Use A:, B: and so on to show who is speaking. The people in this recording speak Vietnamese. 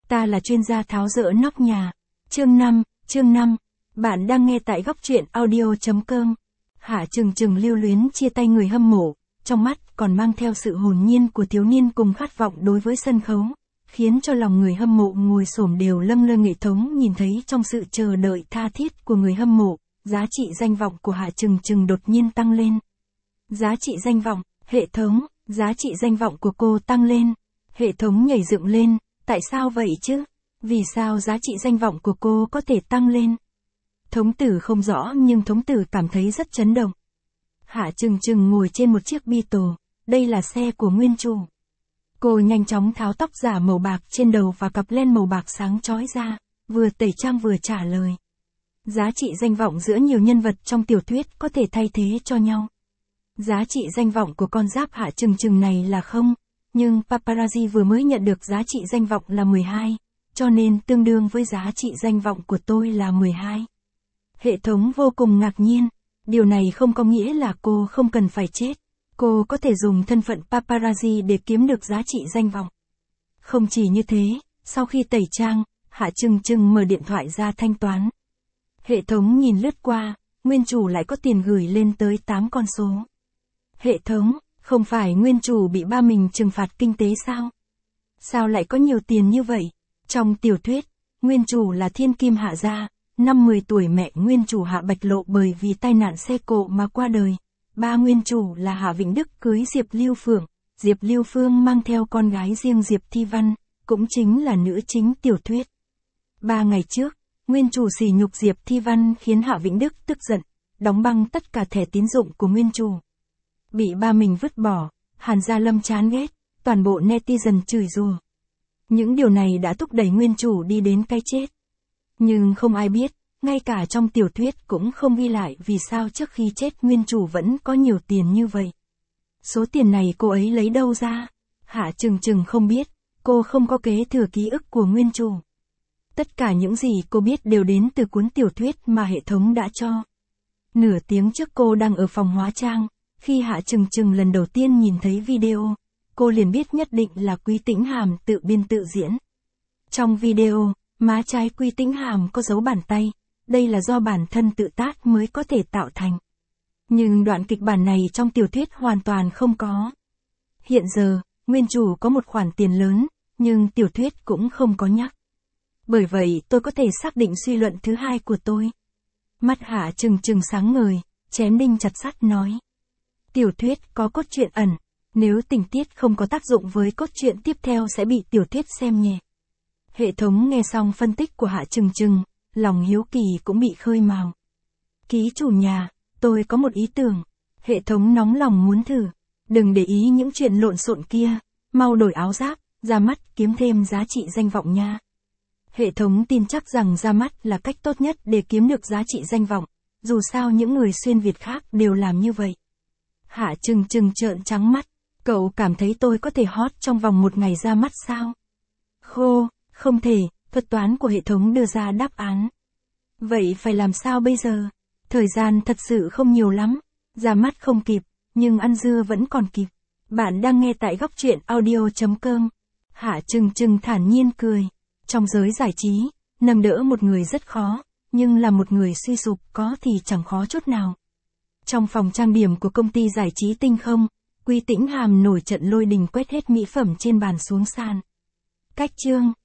A: Ta là chuyên gia tháo dỡ nóc nhà. Chương 5. Bạn đang nghe tại góc truyện audio.com. Hạ Trừng Trừng lưu luyến chia tay người hâm mộ, trong mắt còn mang theo sự hồn nhiên của thiếu niên cùng khát vọng đối với sân khấu, khiến cho lòng người hâm mộ ngồi xổm đều lâng lơ. Hệ thống nhìn thấy trong sự chờ đợi tha thiết của người hâm mộ, giá trị danh vọng của Hạ Trừng Trừng đột nhiên tăng lên. Giá trị danh vọng, hệ thống, giá trị danh vọng của cô tăng lên. Hệ thống nhảy dựng lên, tại sao vậy chứ? Vì sao giá trị danh vọng của cô có thể tăng lên? Thống tử không rõ nhưng thống tử cảm thấy rất chấn động. Hạ Trừng Trừng ngồi trên một chiếc Beetle, đây là xe của nguyên chủ. Cô nhanh chóng tháo tóc giả màu bạc trên đầu và cặp len màu bạc sáng chói ra, vừa tẩy trang vừa trả lời. Giá trị danh vọng giữa nhiều nhân vật trong tiểu thuyết có thể thay thế cho nhau. Giá trị danh vọng của con giáp Hạ Trừng Trừng này là 0, nhưng paparazzi vừa mới nhận được giá trị danh vọng là 12, cho nên tương đương với giá trị danh vọng của tôi là 12. Hệ thống vô cùng ngạc nhiên, điều này không có nghĩa là cô không cần phải chết. Cô có thể dùng thân phận paparazzi để kiếm được giá trị danh vọng. Không chỉ như thế, sau khi tẩy trang, Hạ Trừng Trừng mở điện thoại ra thanh toán. Hệ thống nhìn lướt qua, nguyên chủ lại có tiền gửi lên tới 8 con số. Hệ thống, không phải nguyên chủ bị ba mình trừng phạt kinh tế sao? Sao lại có nhiều tiền như vậy? Trong tiểu thuyết, nguyên chủ là thiên kim Hạ gia, năm 10 tuổi mẹ nguyên chủ Hạ Bạch Lộ bởi vì tai nạn xe cộ mà qua đời. Ba nguyên chủ là Hạ Vĩnh Đức cưới Diệp Lưu Phượng, Diệp Lưu Phương mang theo con gái riêng Diệp Thi Văn, cũng chính là nữ chính tiểu thuyết. 3 ngày trước, nguyên chủ sỉ nhục Diệp Thi Văn khiến Hạ Vĩnh Đức tức giận, đóng băng tất cả thẻ tín dụng của nguyên chủ. Bị ba mình vứt bỏ, Hàn Gia Lâm chán ghét, toàn bộ netizen chửi rủa. Những điều này đã thúc đẩy nguyên chủ đi đến cái chết. Nhưng không ai biết, ngay cả trong tiểu thuyết cũng không ghi lại vì sao trước khi chết nguyên chủ vẫn có nhiều tiền như vậy. Số tiền này cô ấy lấy đâu ra? Hạ Trừng Trừng không biết, cô không có kế thừa ký ức của nguyên chủ. Tất cả những gì cô biết đều đến từ cuốn tiểu thuyết mà hệ thống đã cho. Nửa tiếng trước cô đang ở phòng hóa trang, khi Hạ Trừng Trừng lần đầu tiên nhìn thấy video, cô liền biết nhất định là Quý Tĩnh Hàm tự biên tự diễn. Trong video, má trái Quý Tĩnh Hàm có dấu bàn tay, đây là do bản thân tự tát mới có thể tạo thành. Nhưng đoạn kịch bản này trong tiểu thuyết hoàn toàn không có. Hiện giờ, nguyên chủ có một khoản tiền lớn, nhưng tiểu thuyết cũng không có nhắc. Bởi vậy tôi có thể xác định suy luận thứ hai của tôi. Mắt Hạ Trừng Trừng sáng ngời, chém đinh chặt sắt nói. Tiểu thuyết có cốt truyện ẩn, nếu tình tiết không có tác dụng với cốt truyện tiếp theo sẽ bị tiểu thuyết xem nhẹ. Hệ thống nghe xong phân tích của Hạ Trừng Trừng, lòng hiếu kỳ cũng bị khơi mào. Ký chủ nhà, tôi có một ý tưởng. Hệ thống nóng lòng muốn thử. Đừng để ý những chuyện lộn xộn kia, mau đổi áo giáp, ra mắt kiếm thêm giá trị danh vọng nha. Hệ thống tin chắc rằng ra mắt là cách tốt nhất để kiếm được giá trị danh vọng, dù sao những người xuyên Việt khác đều làm như vậy. Hạ Trừng Trừng trợn trắng mắt, cậu cảm thấy tôi có thể hot trong vòng 1 ngày ra mắt sao? Khô, không thể, thuật toán của hệ thống đưa ra đáp án. Vậy phải làm sao bây giờ? Thời gian thật sự không nhiều lắm, ra mắt không kịp, nhưng ăn dưa vẫn còn kịp. Bạn đang nghe tại góc truyện audio.com. Hạ Trừng Trừng thản nhiên cười. Trong giới giải trí, nâng đỡ một người rất khó, nhưng là một người suy sụp có thì chẳng khó chút nào. Trong phòng trang điểm của công ty giải trí Tinh Không, Quý Tĩnh Hàm nổi trận lôi đình quét hết mỹ phẩm trên bàn xuống sàn. Cách chương